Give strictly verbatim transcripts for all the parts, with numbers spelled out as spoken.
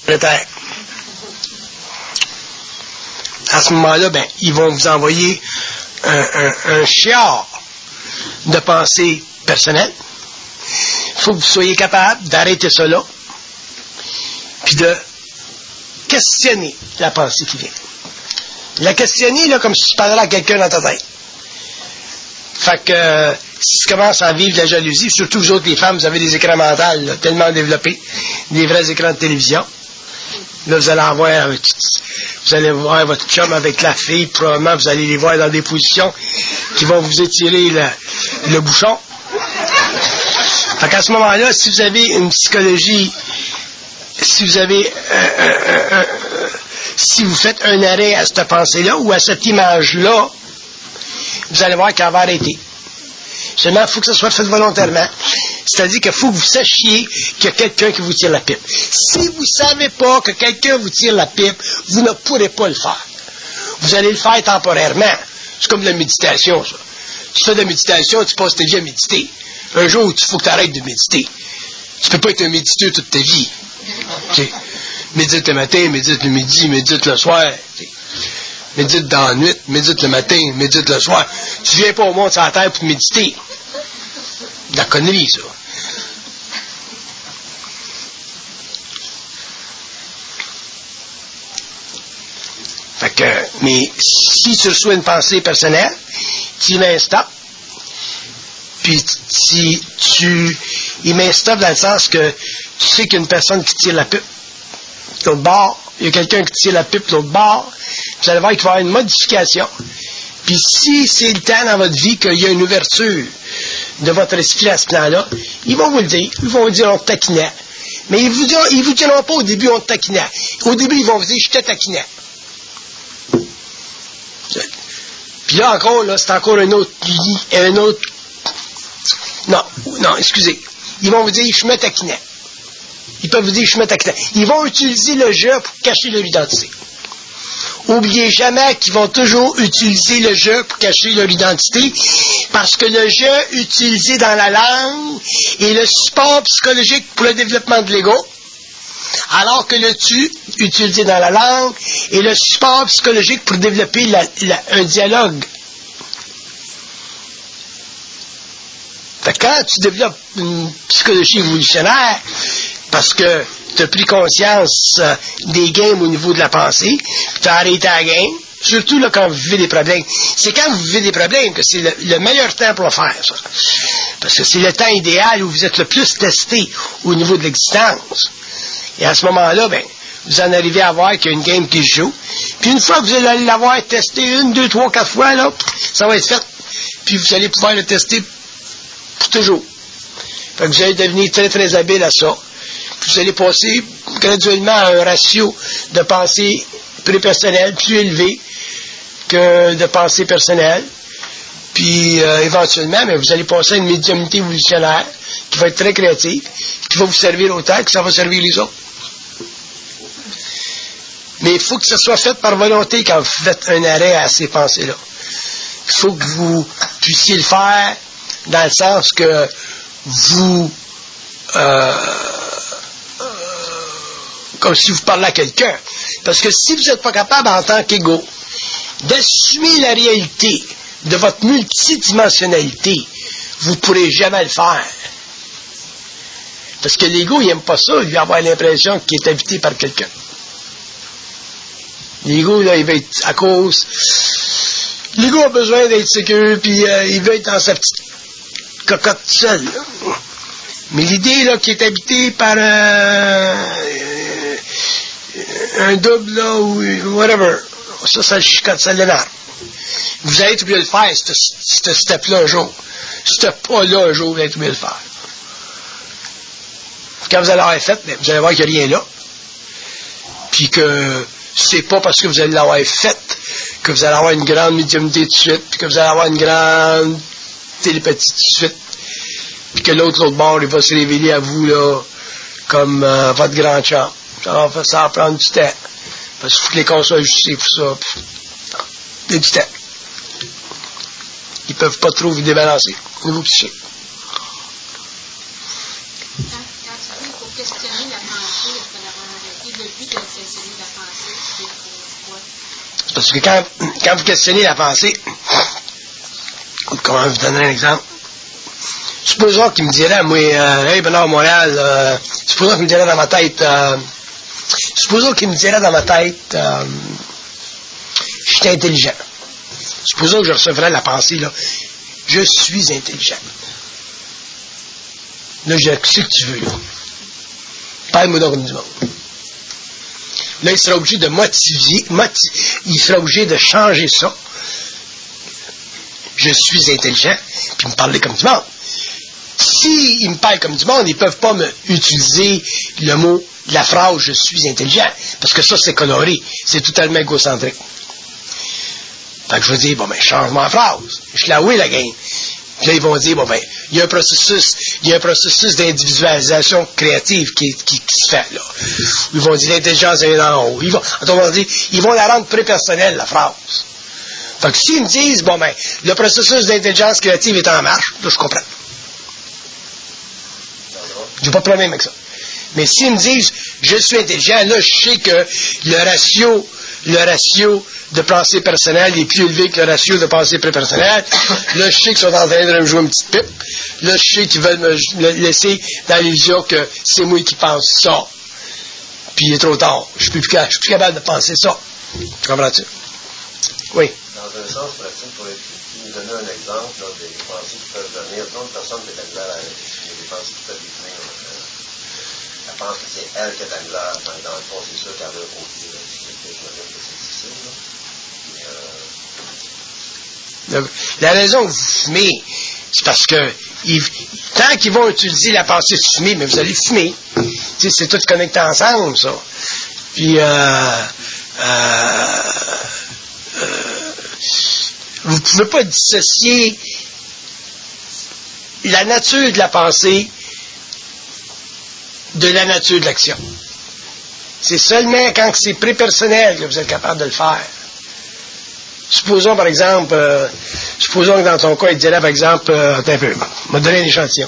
Terre. À ce moment-là, ben, ils vont vous envoyer un, un, un chiard de pensée personnelle. Il faut que vous soyez capable d'arrêter ça là, puis de questionner la pensée qui vient. La questionner, là, comme si tu parlais à quelqu'un dans ta tête. Fait que, euh, si tu commences à vivre de la jalousie, surtout vous autres, les femmes, vous avez des écrans mentaux, là, tellement développés, des vrais écrans de télévision. Là, vous allez en voir avec, vous allez voir votre chum avec la fille, probablement, vous allez les voir dans des positions qui vont vous étirer le, le bouchon. Fait qu'à ce moment-là, si vous avez une psychologie, si vous avez, euh, euh, euh, euh, si vous faites un arrêt à cette pensée-là ou à cette image-là, vous allez voir qu'elle va arrêter. Seulement, il faut que ça soit fait volontairement. C'est-à-dire qu'il faut que vous sachiez qu'il y a quelqu'un qui vous tire la pipe. Si vous ne savez pas que quelqu'un vous tire la pipe, vous ne pourrez pas le faire. Vous allez le faire temporairement. C'est comme de la méditation, ça. Tu fais de la méditation, tu passes ta vie à méditer. Un jour, il faut que tu arrêtes de méditer. Tu ne peux pas être un méditeur toute ta vie. Okay. Médite le matin, médite le midi, médite le soir. Okay. Médite dans la nuit, médite le matin, médite le soir. Tu viens pas au monde sur la terre pour méditer. De la connerie, ça. Fait que, mais si tu reçois une pensée personnelle, tu mets un stop, puis si tu y mets un stop dans le sens que tu sais qu'il y a une personne qui tire la pipe, l'autre bord, il y a quelqu'un qui tire la pipe l'autre bord, vous allez voir qu'il va y avoir une modification. Puis si c'est le temps dans votre vie qu'il y a une ouverture de votre esprit à ce plan-là, ils vont vous le dire. Ils vont vous dire on te taquinait. Mais ils vous diront, ils vous diront pas au début on te taquinait. Au début, ils vont vous dire je te taquinais. Puis là encore, là, c'est encore un autre un autre. Non, non, excusez. Ils vont vous dire je me taquinais. Ils peuvent vous dire je me taquinais. Ils vont utiliser le jeu pour cacher leur identité. Oubliez jamais qu'ils vont toujours utiliser le jeu pour cacher leur identité, parce que le jeu utilisé dans la langue est le support psychologique pour le développement de l'ego, alors que le tu utilisé dans la langue est le support psychologique pour développer la, la, un dialogue. Fait que quand tu développes une psychologie évolutionnaire, parce que tu as pris conscience euh, des games au niveau de la pensée, puis tu as arrêté la game, surtout là, quand vous vivez des problèmes. C'est quand vous vivez des problèmes que c'est le, le meilleur temps pour le faire, ça. Parce que c'est le temps idéal où vous êtes le plus testé au niveau de l'existence. Et à ce moment-là, ben, vous en arrivez à voir qu'il y a une game qui se joue. Puis une fois que vous allez l'avoir testé une, deux, trois, quatre fois, là, ça va être fait. Puis vous allez pouvoir le tester pour toujours. Fait que vous allez devenir très, très habile à ça. Vous allez passer graduellement à un ratio de pensée prépersonnelle plus élevé que de pensée personnelle. Puis euh, éventuellement, mais vous allez passer à une médiumnité évolutionnaire qui va être très créative, qui va vous servir autant que ça va servir les autres. Mais il faut que ça soit fait par volonté quand vous faites un arrêt à ces pensées-là. Il faut que vous puissiez le faire dans le sens que vous... Euh, comme si vous parlez à quelqu'un. Parce que si vous n'êtes pas capable, en tant qu'ego, d'assumer la réalité de votre multidimensionnalité, vous ne pourrez jamais le faire. Parce que l'ego, il n'aime pas ça, il va avoir l'impression qu'il est habité par quelqu'un. L'ego, là, il va être à cause... L'ego a besoin d'être sécure, puis euh, il veut être dans sa petite cocotte seule. Là. Mais l'idée, là, qui est habitée par euh, un double, là, ou whatever, ça, ça le chicote, ça l'énerve. Vous allez être obligé de le faire, ce step-là, un jour. Ce pas-là, un jour, vous allez être obligé de le faire. Quand vous allez l'avoir fait, bien, vous allez voir qu'il n'y a rien là. Puis que c'est pas parce que vous allez l'avoir fait que vous allez avoir une grande médiumnité tout de suite, puis que vous allez avoir une grande télépathie tout de suite. Puis que l'autre, l'autre bord, il va se révéler à vous, là, comme euh, votre grand chum. Ça va, ça va prendre du temps. Parce qu'il faut que les corps soient ajustés pour ça. Il y a du temps. Ils ne peuvent pas trop vous débalancer au niveau psychique. Quand, quand tu dis qu'il faut questionner la pensée, il faut l'avoir arrêté. Le but, Parce que quand, quand vous questionnez la pensée, comment vous donner un exemple? Supposons qu'il me dirait, moi, euh, hey, Bernard Montréal, euh, supposons qu'il me dirait dans ma tête, euh, supposons qu'il me dirait dans ma tête, euh, je suis intelligent. Supposons que je recevrais la pensée, là, je suis intelligent. Là, je sais que tu veux, là. Parle-moi donc du monde. Là, il sera obligé de motiver, motiv- il sera obligé de changer ça. Je suis intelligent, puis me parler comme du monde. S'ils me parlent comme du monde, ils ne peuvent pas me utiliser le mot, la phrase « je suis intelligent », parce que ça, c'est coloré, c'est totalement égocentrique. Fait que je vais dire, bon, ben, change-moi la phrase. Je la oui, la game. Puis là, ils vont dire, bon, ben, il y a un processus, il y a un processus d'individualisation créative qui, qui, qui se fait, là. Ils vont dire, l'intelligence est en haut. Ils vont, on va dire, ils vont la rendre pré-personnelle, la phrase. Fait que s'ils me disent, bon, ben, le processus d'intelligence créative est en marche, là, je comprends. J'ai pas de problème avec ça. Mais s'ils me disent, je suis intelligent, là, je sais que le ratio, le ratio de pensée personnelle est plus élevé que le ratio de pensée pré-personnelle. Là, je sais qu'ils sont en train de me jouer une petite pipe. Là, je sais qu'ils veulent me laisser dans l'illusion que c'est moi qui pense ça. Puis il est trop tard. Je suis plus, je suis plus capable de penser ça. Tu comprends-tu? Oui. Dans un sens pratique, pour nous donner un exemple là, des pensées qui peuvent venir, d'autres personnes qui ont de la misère, il y a des pensées qui peuvent venir. Euh, elle pense que c'est elle qui a de la misère. Dans le fond, c'est sûr qu'elle a un côté. Je me dis que c'est difficile. Là. Mais, euh... Le, la raison que vous fumez, c'est parce que ils, tant qu'ils vont utiliser la pensée de fumer, mais vous allez fumer. Tu sais, c'est tout connecté ensemble, ça. Puis, euh, euh, euh, vous ne pouvez pas dissocier la nature de la pensée de la nature de l'action. C'est seulement quand c'est pré-personnel que vous êtes capable de le faire. Supposons, par exemple, euh, supposons que dans ton cas, il dirait, par exemple, euh, attends un peu, on va te donner un échantillon.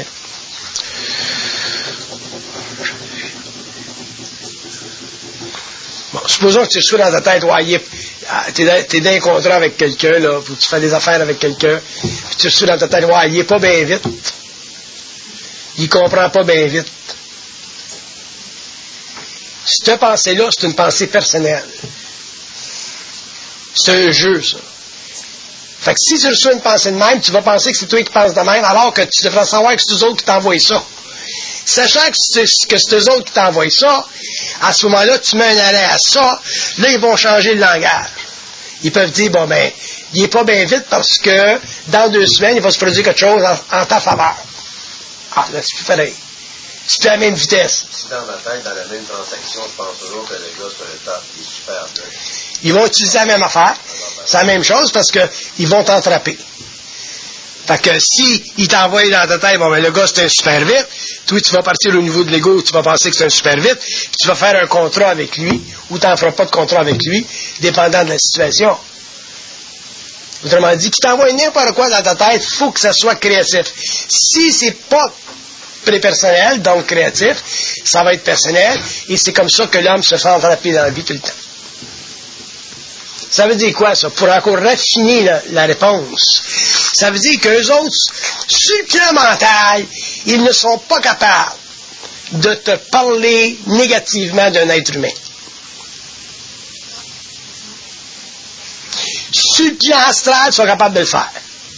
Bon, supposons que tu sois dans ta tête, ouais, tu es dans un contrat avec quelqu'un, là, puis tu fais des affaires avec quelqu'un, puis tu sois dans ta tête, ouais, il est pas bien vite. Il comprend pas bien vite. Cette pensée-là, c'est une pensée personnelle. C'est un jeu, ça. Fait que si tu reçois une pensée de même, tu vas penser que c'est toi qui penses de même, alors que tu devrais savoir que c'est eux autres qui t'envoient ça. Sachant que c'est, que c'est eux autres qui t'envoient ça, à ce moment-là, tu mets un arrêt à ça, là, ils vont changer le langage. Ils peuvent dire, bon, ben, il est pas bien vite parce que dans deux semaines, il va se produire quelque chose en, en ta faveur. Ah, là, c'est plus pareil. C'est plus à la même vitesse. Si dans ma tête, dans la même transaction, je pense toujours que le gars, c'est un top, il est super bien. Ils vont utiliser la même affaire. C'est la même chose parce qu'ils vont t'entraper. Fait que si ils t'envoient dans ta tête, bon, ben, le gars, c'est un super vite, toi, tu vas partir au niveau de l'ego, tu vas penser que c'est un super vite, puis tu vas faire un contrat avec lui, ou tu n'en feras pas de contrat avec lui, dépendant de la situation. Autrement dit, qu'il t'envoie n'importe quoi dans ta tête, il faut que ça soit créatif. Si c'est pas pré-personnel, donc créatif, ça va être personnel, et c'est comme ça que l'homme se fait entraper dans la vie tout le temps. Ça veut dire quoi, ça? Pour encore raffiner la, la réponse. Ça veut dire qu'eux autres, sur le plan mental, ils ne sont pas capables de te parler négativement d'un être humain. Sur le plan astral, ils sont capables de le faire.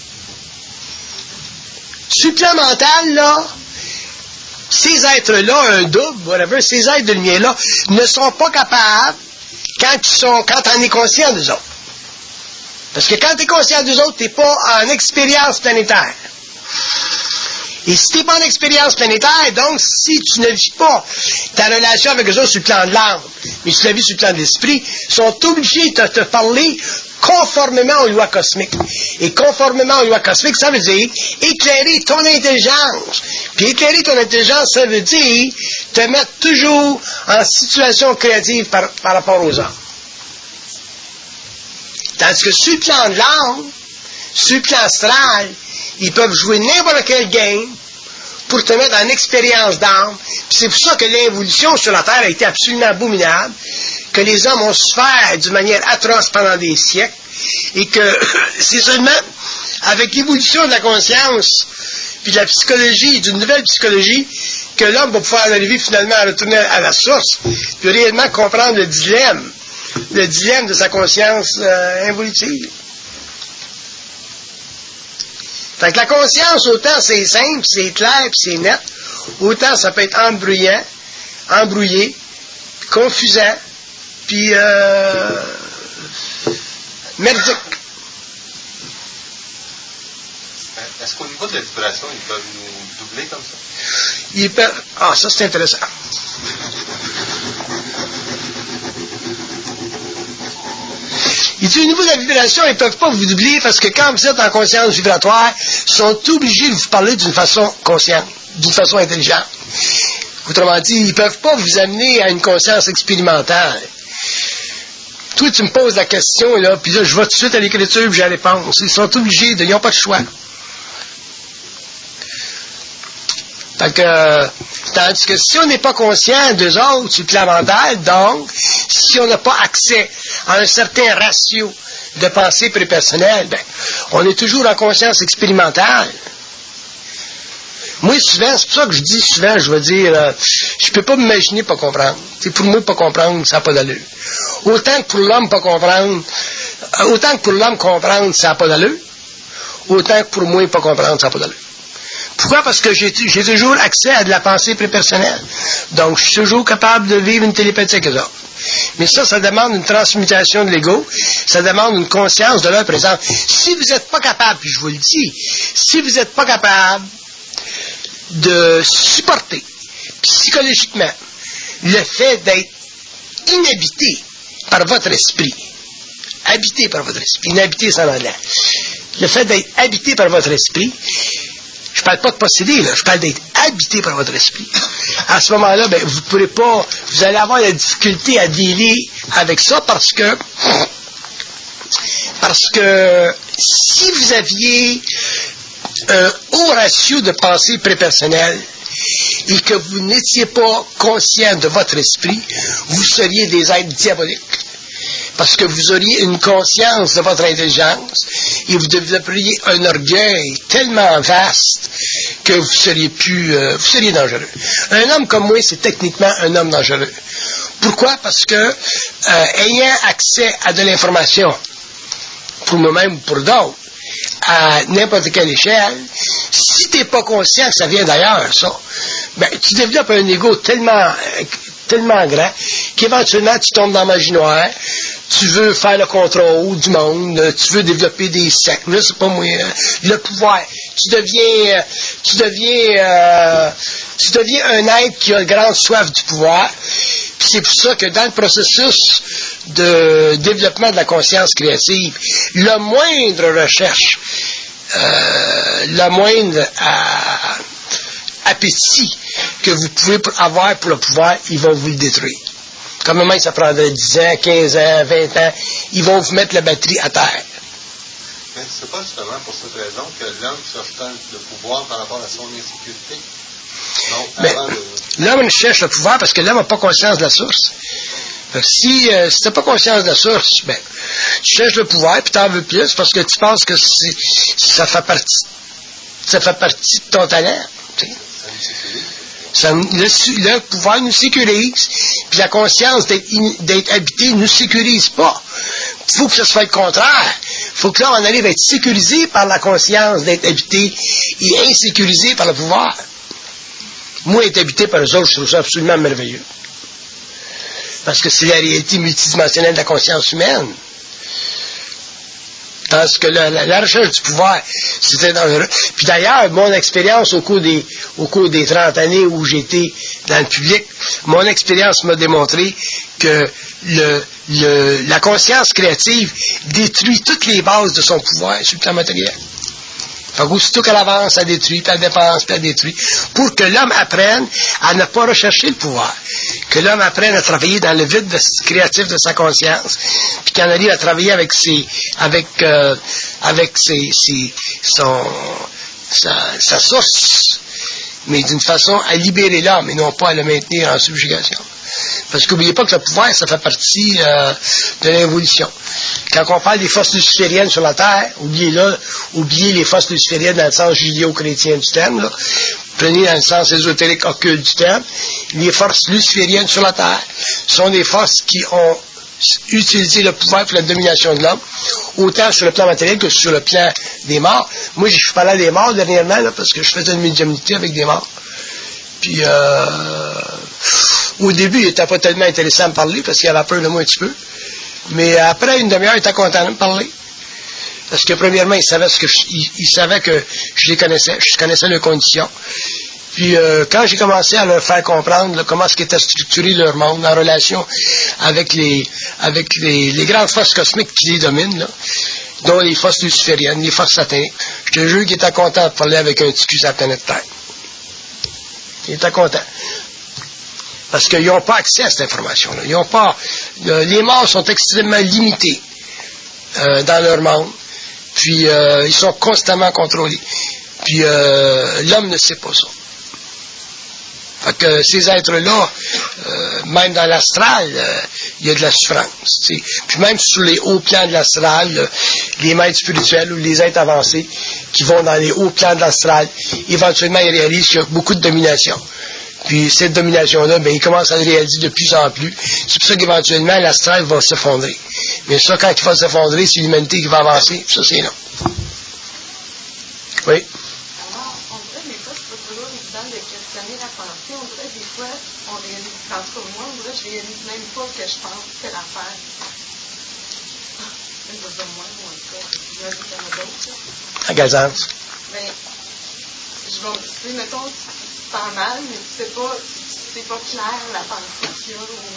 Sur le plan mental, là, ces êtres-là, un double, whatever, ces êtres de lumière-là, ne sont pas capables quand ils sont, quand on est conscient d'eux autres. Parce que quand tu es conscient d'eux autres, tu n'es pas en expérience planétaire. Et si tu n'es pas en expérience planétaire, donc si tu ne vis pas ta relation avec eux autres sur le plan de l'âme, mais si tu la vis sur le plan de l'esprit, ils sont obligés de te parler conformément aux lois cosmiques. Et conformément aux lois cosmiques, ça veut dire éclairer ton intelligence. Puis éclairer ton intelligence, ça veut dire te mettre toujours en situation créative par, par rapport aux hommes. Tandis que sur le plan de l'âme, sur le plan astral, ils peuvent jouer n'importe quel game pour te mettre en expérience d'âme. Puis c'est pour ça que l'évolution sur la Terre a été absolument abominable. que les hommes ont souffert d'une manière atroce pendant des siècles, et que c'est seulement avec l'évolution de la conscience, puis de la psychologie, d'une nouvelle psychologie, que l'homme va pouvoir arriver finalement à retourner à la source, puis réellement comprendre le dilemme, le dilemme de sa conscience euh, involutive. Fait que la conscience, autant c'est simple, c'est clair, puis c'est net, autant ça peut être embrouillant, embrouillé, confusant, puis euh, merdique. Est-ce qu'au niveau de la vibration, ils peuvent nous doubler comme ça? Ils peuvent... Ah, ça c'est intéressant. Il dit, au niveau de la vibration, ils ne peuvent pas vous doubler parce que quand vous êtes en conscience vibratoire, ils sont obligés de vous parler d'une façon consciente, d'une façon intelligente. Autrement dit, ils ne peuvent pas vous amener à une conscience expérimentale. Toi, tu me poses la question, là, puis là, je vais tout de suite à l'écriture, puis j'ai la réponse. Ils sont obligés, de, ils n'ont pas de choix. Fait que, tandis que si on n'est pas conscient d'eux autres, c'est l'avantage, donc, si on n'a pas accès à un certain ratio de pensée prépersonnelle, ben, on est toujours en conscience expérimentale. Moi, souvent, c'est pour ça que je dis souvent, je vais dire, euh, je peux pas m'imaginer pas comprendre. T'sais, pour moi, pas comprendre, ça n'a pas d'allure. Autant que pour l'homme, pas comprendre, euh, autant que pour l'homme, comprendre, ça n'a pas d'allure, autant que pour moi, pas comprendre, ça n'a pas d'allure. Pourquoi? Parce que j'ai, j'ai toujours accès à de la pensée prépersonnelle. Donc, je suis toujours capable de vivre une télépathie avec eux autres. Mais ça, ça demande une transmutation de l'ego, ça demande une conscience de leur présence. Si vous n'êtes pas capable, puis je vous le dis, si vous n'êtes pas capable de supporter psychologiquement le fait d'être inhabité par votre esprit, habité par votre esprit, inhabité c'est en anglais, le fait d'être habité par votre esprit, je ne parle pas de posséder, là, je parle d'être habité par votre esprit. À ce moment-là, ben, vous ne pourrez pas, vous allez avoir la difficulté à dealer avec ça parce que, parce que si vous aviez un haut ratio de pensée prépersonnelle et que vous n'étiez pas conscient de votre esprit, vous seriez des êtres diaboliques. Parce que vous auriez une conscience de votre intelligence et vous développeriez un orgueil tellement vaste que vous seriez plus, euh, vous seriez dangereux. Un homme comme moi, c'est techniquement un homme dangereux. Pourquoi? Parce que, euh, ayant accès à de l'information, pour moi-même ou pour d'autres, à n'importe quelle échelle, si tu n'es pas conscient que ça vient d'ailleurs, ça, ben, tu développes un ego tellement, tellement grand qu'éventuellement tu tombes dans la magie noire, tu veux faire le contrôle du monde, tu veux développer des sectes, là, c'est pas moi, le pouvoir. Tu deviens, tu deviens, euh, tu deviens un être qui a une grande soif du pouvoir. Puis c'est pour ça que dans le processus de développement de la conscience créative, la moindre recherche, euh, la moindre euh, appétit que vous pouvez avoir pour le pouvoir, ils vont vous le détruire. Comme même ça prendrait dix ans, quinze ans, vingt ans, ils vont vous mettre la batterie à terre. Mais c'est pas justement pour cette raison que l'homme cherche tant le pouvoir par rapport à son insécurité? Donc, mais, de... L'homme cherche le pouvoir parce que l'homme n'a pas conscience de la source. Si, euh, si tu n'as pas conscience de la source, ben, tu cherches le pouvoir puis tu en veux plus parce que tu penses que c'est, ça fait partie ça fait partie de ton talent. Tu sais. Ça, le, le pouvoir nous sécurise, puis la conscience d'être, in, d'être habité ne nous sécurise pas. Il faut que ce soit le contraire. Il faut que là, on arrive à être sécurisé par la conscience d'être habité et insécurisé par le pouvoir. Moi, être habité par eux autres, je trouve ça absolument merveilleux. Parce que c'est la réalité multidimensionnelle de la conscience humaine. Tandis que la, la, la recherche du pouvoir, c'était dangereux. Puis d'ailleurs, mon expérience au cours des, au cours des trente années où j'étais dans le public, mon expérience m'a démontré que le, le, la conscience créative détruit toutes les bases de son pouvoir sur le plan matériel. Fait qu'aussitôt qu'elle avance, elle détruit, puis elle dépense, puis elle détruit, pour que l'homme apprenne à ne pas rechercher le pouvoir, que l'homme apprenne à travailler dans le vide de, créatif de sa conscience, puis qu'il en arrive à travailler avec ses, avec, euh, avec ses, ses, son, sa, sa source, mais d'une façon à libérer l'homme et non pas à le maintenir en subjugation. Parce qu'oubliez pas que le pouvoir, ça fait partie euh, de l'évolution. Quand on parle des forces lucifériennes sur la Terre, oubliez là, oubliez les forces lucifériennes dans le sens judéo-chrétien du terme, là. Prenez dans le sens ésotérique occulte du terme. Les forces lucifériennes sur la Terre sont des forces qui ont utilisé le pouvoir pour la domination de l'homme, autant sur le plan matériel que sur le plan des morts. Moi, je suis pas là des morts dernièrement, là, parce que je faisais une médiumnité avec des morts. Puis, euh, au début, il n'était pas tellement intéressant à me parler, parce qu'il avait peur de moi un petit peu. Mais après une demi-heure, il était content de me parler. Parce que, premièrement, il savait, ce que je, il, il savait que je les connaissais, je connaissais leurs conditions. Puis, euh, quand j'ai commencé à leur faire comprendre là, comment ce qu'était structuré leur monde en relation avec les avec les, les grandes forces cosmiques qui les dominent, là, dont les forces lucifériennes, les forces sataniques, je te jure qu'il était content de parler avec un petit cul sur la planète Terre. Il était content. Parce qu'ils n'ont pas accès à cette information-là. Ils ont pas. Euh, les morts sont extrêmement limités euh, dans leur monde. Puis, euh, ils sont constamment contrôlés. Puis, euh, l'homme ne sait pas ça. Fait que ces êtres-là, euh, même dans l'astral, euh, il y a de la souffrance. T'sais. Puis même sur les hauts plans de l'astral, euh, les maîtres spirituels ou les êtres avancés qui vont dans les hauts plans de l'astral, éventuellement ils réalisent qu'il y a beaucoup de domination. Puis cette domination-là, ben, ils commencent à le réaliser de plus en plus. C'est pour ça qu'éventuellement l'astral va s'effondrer. Mais ça, quand il va s'effondrer, c'est l'humanité qui va avancer. Ça, c'est non. Oui. En tout cas, moi, là, je réalise même pas que je pense que c'est l'affaire. Même pas de moi, ou en tout cas, je me dis qu'il y en a d'autres. Agaçante. Ben, je vais, tu sais, mettons, tu te sens mal, mais tu sais pas, c'est pas clair la pensée qu'il y a. Ou...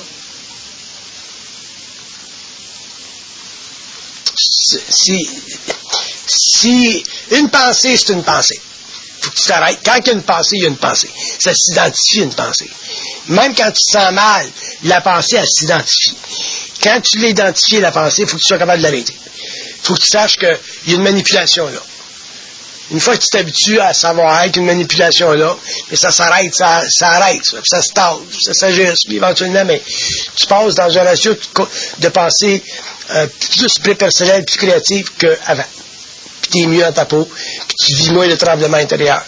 Si, si une pensée, c'est une pensée. Faut que tu t'arrêtes. Quand il y a une pensée, il y a une pensée. Ça s'identifie une pensée. Même quand tu te sens mal, la pensée, elle s'identifie. Quand tu l'as identifié, la pensée, il faut que tu sois capable de l'arrêter. Il faut que tu saches qu'il y a une manipulation là. Une fois que tu t'habitues à savoir qu'il y a une manipulation là, mais ça s'arrête, ça, ça arrête, ça, ça se tasse, ça s'ajuste, puis éventuellement, mais tu passes dans un ratio de, de pensée euh, plus prépersonnelle, plus créative qu'avant. Puis tu es mieux dans ta peau, puis tu vis moins le tremblement intérieur.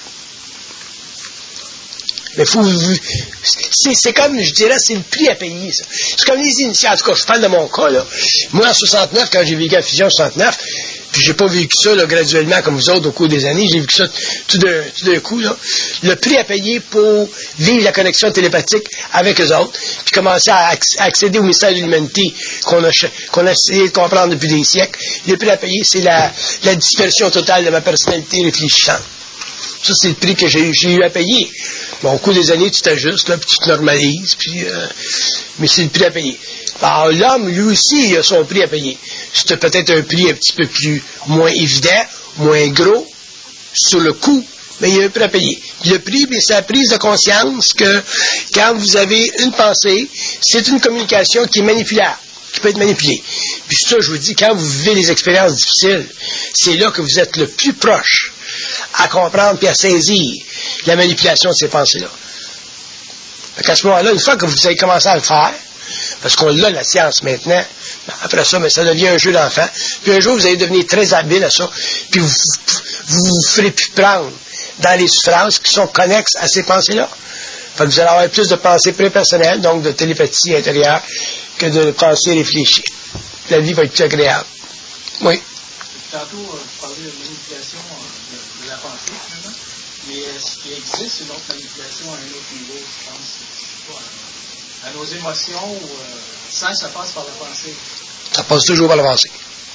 Mais faut, c'est, c'est comme, je dirais, c'est le prix à payer, ça. C'est comme les initiés. En tout cas, je parle de mon cas, là. Moi, en soixante-neuf, quand j'ai vécu la fusion en soixante-neuf, puis j'ai pas vécu ça, là, graduellement, comme vous autres, au cours des années, j'ai vécu ça tout d'un, tout d'un coup, là. Le prix à payer pour vivre la connexion télépathique avec eux autres, puis commencer à, acc- à accéder au mystère de l'humanité qu'on a, qu'on a essayé de comprendre depuis des siècles, le prix à payer, c'est la, la dispersion totale de ma personnalité réfléchissante. Ça, c'est le prix que j'ai, j'ai eu à payer. Bon, au cours des années, tu t'ajustes, là, puis tu te normalises, puis, euh, mais c'est le prix à payer. Alors, l'homme, lui aussi, il a son prix à payer. C'est peut-être un prix un petit peu plus, moins évident, moins gros, sur le coup, mais il y a un prix à payer. Le prix, c'est la prise de conscience que, quand vous avez une pensée, c'est une communication qui est manipulable, qui peut être manipulée. Puis ça, je vous dis, quand vous vivez des expériences difficiles, c'est là que vous êtes le plus proche à comprendre puis à saisir la manipulation de ces pensées-là. À ce moment-là, une fois que vous avez commencé à le faire, parce qu'on l'a, la science maintenant, après ça, mais ça devient un jeu d'enfant, puis un jour, vous allez devenir très habile à ça, puis vous vous, vous ferez plus prendre dans les souffrances qui sont connexes à ces pensées-là. Fait que vous allez avoir plus de pensées prépersonnelles, donc de télépathie intérieure, que de pensées réfléchies. La vie va être plus agréable. Oui. Tantôt, euh, vous parlez de manipulation euh, de, de la pensée, finalement. Mais est-ce qu'il existe une autre manipulation à un autre niveau, je pense, je sais pas, à, à nos émotions ou euh, sans que ça passe par la pensée? Ça passe toujours par la pensée.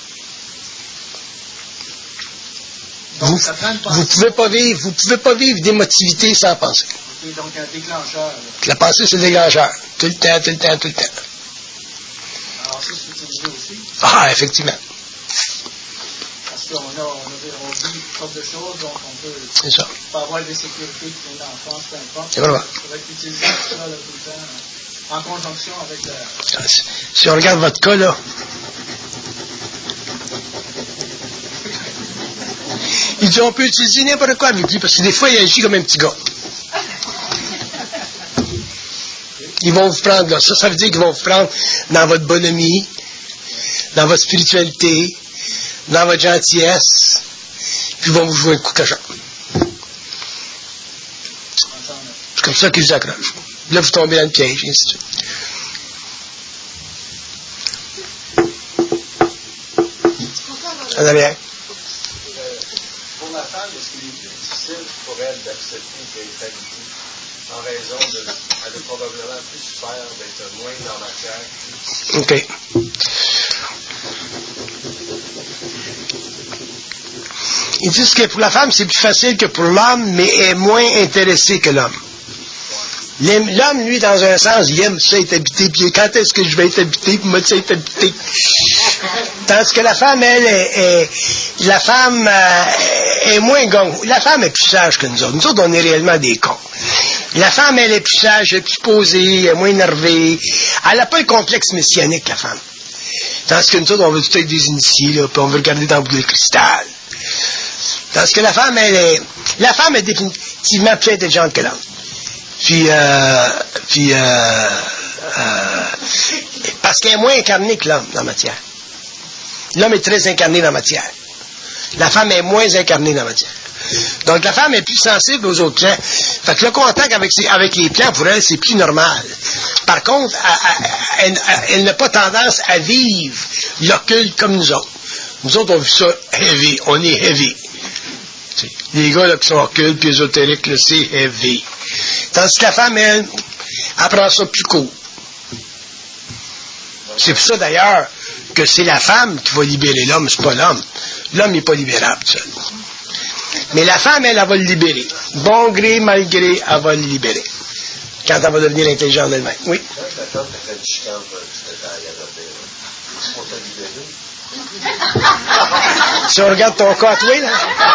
Donc, vous, ça prend une pensée. Vous pouvez pas vivre, vous pouvez pas vivre d'émotivité sans penser. Okay, donc un déclencheur. Là. La pensée, c'est le déclencheur. Tout le temps, tout le temps, tout le temps. Alors ça, c'est utilisé aussi. Ah, effectivement. Parce qu'on a, on a, on vit toutes sortes de choses, donc on peut, c'est ça. On peut avoir des sécurités qui viennent d'enfance, peu importe. C'est vraiment. Ça va être utilisé tout ça là, tout le temps, en conjonction avec la... Si, si on regarde votre cas, là, il dit on peut utiliser n'importe quoi avec lui, parce que des fois, il agit comme un petit gars. Ils vont vous prendre là. Ça, ça veut dire qu'ils vont vous prendre dans votre bonhomie, dans votre spiritualité, dans votre gentillesse, puis ils vont vous jouer un coup de cochon. C'est comme ça qu'ils vous accrochent. Là, vous tombez dans le piège, et ainsi de suite. En arrière. Pour la femme, est-ce qu'il est plus difficile pour elle d'accepter qu'elle est habitée en raison de... Elle a probablement plus souffert d'être moins dans la matière. OK. Ils disent que pour la femme, c'est plus facile que pour l'homme, mais est moins intéressé que l'homme. L'homme, lui, dans un sens, il aime ça être habité, puis quand est-ce que je vais être habité, puis moi, ça être habité. Tandis que la femme, elle, est, est la femme euh, est moins gonflée. La femme est plus sage que nous autres. Nous autres, on est réellement des cons. La femme, elle est plus sage, elle est plus posée, elle est moins énervée. Elle n'a pas le complexe messianique, la femme. Tandis que nous autres, on veut tout être des initiés, là, puis on veut regarder dans le bout de cristal. Tandis que la femme, elle est... La femme est définitivement plus intelligente que l'homme. Puis, euh, puis, euh, euh, parce qu'elle est moins incarnée que l'homme dans la matière. L'homme est très incarné dans la matière. La femme est moins incarnée dans la matière. Donc, la femme est plus sensible aux autres plans. Fait que le contact avec, ses, avec les plans, pour elle, c'est plus normal. Par contre, elle, elle, elle, elle n'a pas tendance à vivre l'occulte comme nous autres. Nous autres, on vit ça heavy. On est heavy. T'sais, les gars là, qui sont occultes et ésotériques, là, c'est heavy. Tandis que la femme, elle, elle prend ça plus court. C'est pour ça, d'ailleurs, que c'est la femme qui va libérer l'homme, c'est pas l'homme. L'homme n'est pas libérable, seul. Mais la femme, elle, elle va le libérer. Bon gré, mal gré, elle va le libérer. Quand elle va devenir intelligente d'elle-même. Oui? Quand la femme fait une chicane pour un petit détail à la belle, est-ce qu'on t'a libéré? Si on regarde ton cas à toi, là.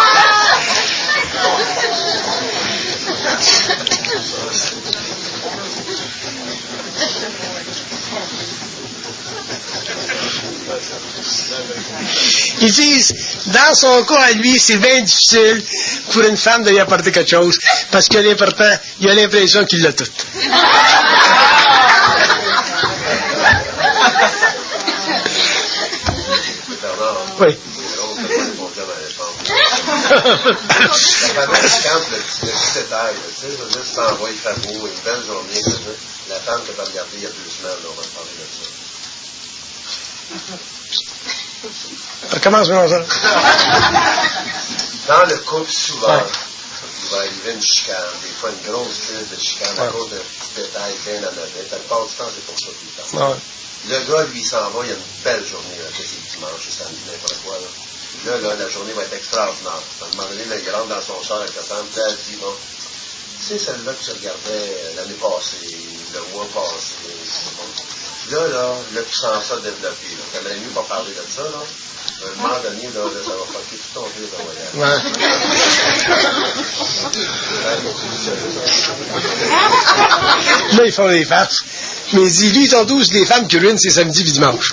Ils disent, dans son cas à lui, c'est bien difficile pour une femme de lui apporter quelque chose, parce que l'important, il a l'impression qu'il l'a tout. Oui. La fameuse camp, le petit détail, tu sais, je veux dire, si t'envoies il fait beau, une belle journée, je veux dire, la femme que t'as regardée il y a deux semaines, là, on va te parler de ça. Recommence maintenant ça. Dans le couple, souvent, ouais. il va arriver une chicane, des fois une grosse crise de chicane ouais. à cause d'un petit détail bien anodin. La plupart du temps, c'est pour ça tout le temps. Ouais. Le gars, lui, il s'en va, il y a une belle journée, là, c'est dimanche, c'est samedi, n'importe quoi, là. Là, là, la journée va être extraordinaire. À un moment donné, là, il rentre dans son char avec sa femme, puis elle dit, bon, tu sais, celle-là que tu regardais l'année passée, le mois passé, bon. Là, là, là, tu sens ça développer, là. T'aimerais mieux pas parler de ça, là. À un moment donné, là, là ça va fucker tout ton jeu de voyage. Ouais. Là, ils font des farces. Mais il dit, lui, ils sont tous des femmes qui ruinent ses samedis et dimanches.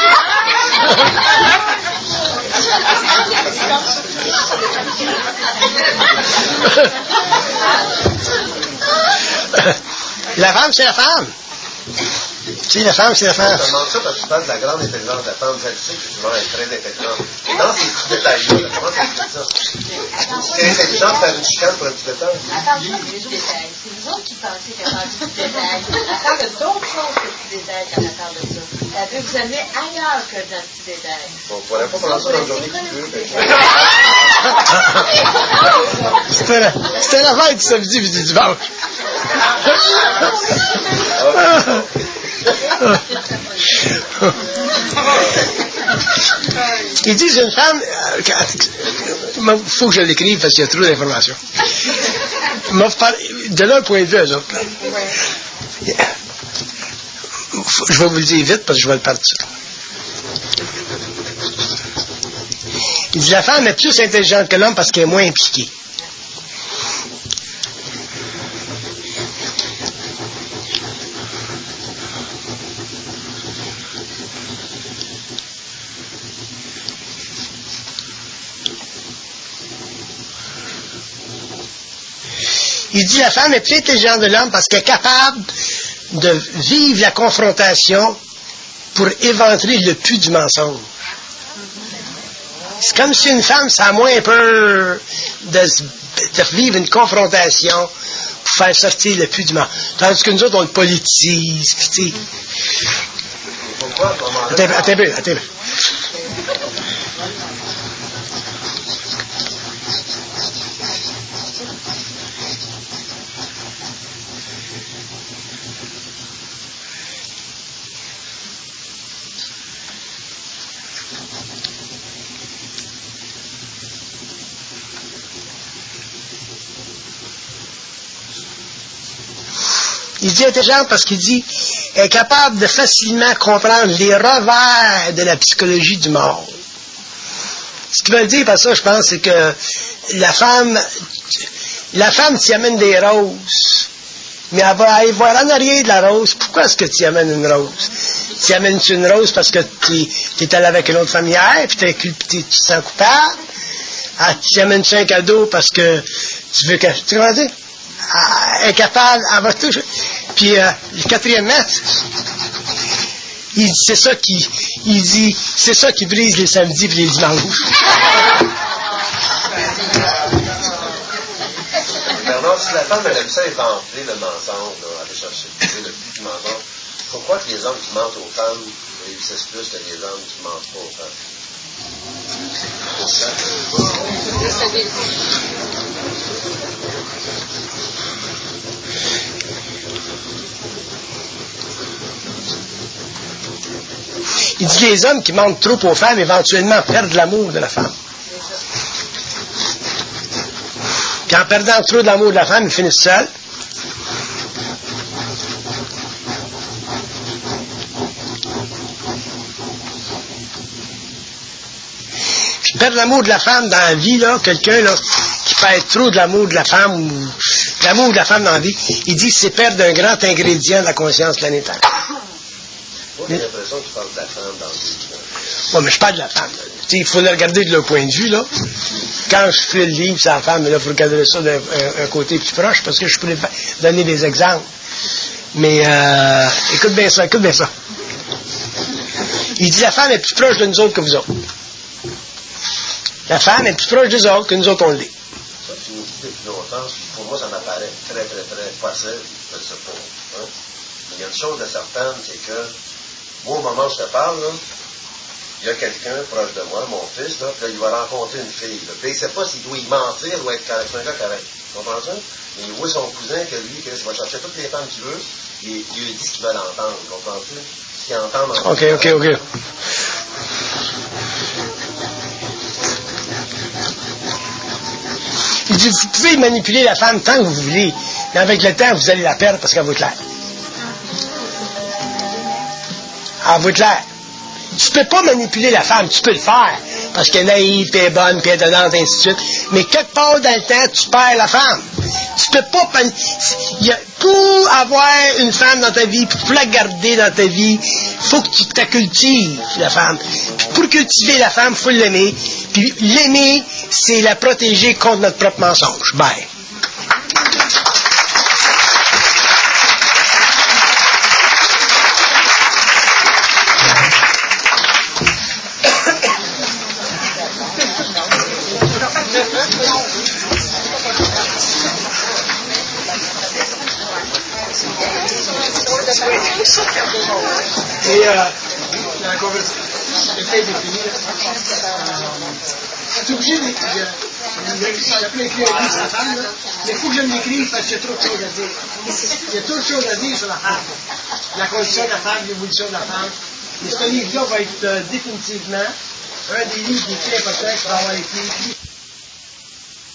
La femme, c'est la femme. Si, la femme, c'est la femme. Je demande ça parce que tu parles de la grande intelligence de la femme. Je sais que tu vas être très intelligente. Dans ces petits détails-là, comment tu expliques ça? C'est intelligent de faire une chicane pour un petit détail? La femme, c'est des détails. C'est vous autres qui pensez qu'elle parle du petit détail. La femme a d'autres choses que le petit détail quand elle parle de ça. Elle peut vous amener ailleurs que dans le petit détail. Bon, on ne pourrait pas parler ça dans une journée qui pleut. C'était la fête du samedi et du dimanche. Ils disent une femme, il euh, faut que je l'écrive parce qu'il y a trop d'informations. De leur point de vue, eux autres. Je vais vous le dire vite parce que je vais le perdre ça. Il dit la femme est plus intelligente que l'homme parce qu'elle est moins impliquée. Il dit la femme est plus intelligente de l'homme parce qu'elle est capable de vivre la confrontation pour éventrer le puits du mensonge. C'est comme si une femme, ça a moins peur de, de vivre une confrontation pour faire sortir le puits du mensonge. Tandis que nous autres, on le politise. Puis, Pourquoi? attends, attends un peu, attends un peu. Il dit intelligente parce qu'il dit est capable de facilement comprendre les revers de la psychologie du monde. Ce qu'il veut dire par ça, je pense, c'est que la femme, la femme t'y amène des roses, mais elle va aller voir en arrière de la rose. Pourquoi est-ce que tu y amènes une rose? Tu y amènes une rose parce que tu es allé avec une autre femme hier, puis tu te sens coupable. Ah, tu y amènes un cadeau parce que tu veux que... Tu comprends dire? Elle est capable, elle va tout. Puis euh, le quatrième maître, il c'est ça qui, il dit, c'est ça qui brise les samedis et les dimanches. Bernard, si la femme elle aime ça inventer le mensonge, là, aller chercher le but du mensonge, pourquoi que les hommes qui mentent aux femmes réussissent plus que les hommes qui mentent pas aux femmes? Il dit que les hommes qui mentent trop aux femmes, éventuellement, perdent l'amour de la femme. Puis en perdant trop de l'amour de la femme, ils finissent seuls. Puis perdre l'amour de la femme dans la vie, là, quelqu'un là, qui perd trop de l'amour de la femme ou l'amour de la femme dans la vie, il dit que c'est perdre un grand ingrédient de la conscience planétaire. Moi, j'ai l'impression que tu parles de la femme dans le livre. Oui, mais je parle de la femme. Il faut le regarder de leur point de vue, là. Quand je fais le livre sur la femme, là, il faut regarder ça d'un un, un côté plus proche, parce que je pourrais donner des exemples. Mais, euh, écoute bien ça, écoute bien ça. Il dit la femme est plus proche de nous autres que vous autres. La femme est plus proche des autres que nous autres, on l'est. Ça, tu nous dis depuis longtemps, pour moi, ça m'apparaît très, très, très facile, je ne sais pas. Hein? Il y a une chose de certaine, c'est que, moi, au moment où je te parle, là, il y a quelqu'un proche de moi, mon fils, là, puis là, il va rencontrer une fille. Là, puis il ne sait pas s'il doit y mentir, il doit être correct. C'est un gars correct. Tu comprends ça? Mais il voit son cousin que lui, qu'il va chercher toutes les femmes qu'il veut, et il lui dit ce qu'il veut l'entendre. Comprends-tu? Ce qu'il entend dans OK, OK, OK. Il dit, vous pouvez manipuler la femme tant que vous voulez, mais avec le temps, vous allez la perdre parce qu'elle va être l'air. Elle va être l'air. Tu peux pas manipuler la femme, tu peux le faire, parce qu'elle est naïve, puis elle est bonne, puis elle est donnante, ainsi de suite. Mais quelque part dans le temps, tu perds la femme. Tu peux pas... Il y a, pour avoir une femme dans ta vie, puis pour la garder dans ta vie, il faut que tu la cultives, la femme. Puis pour cultiver la femme, il faut l'aimer. Puis l'aimer, c'est la protéger contre notre propre mensonge. Bye. Et euh, la conversation, j'essaie de finir. Je suis obligé d'écrire. Il a pu écrire un livre sur la femme, là, mais il faut que je me l'écrive parce qu'il y a trop de choses à dire. Il y a trop de choses à dire sur la femme. La condition de la femme, l'évolution de la femme. Et ce livre-là va être euh, définitivement un des livres les plus importants qui va avoir été écrit.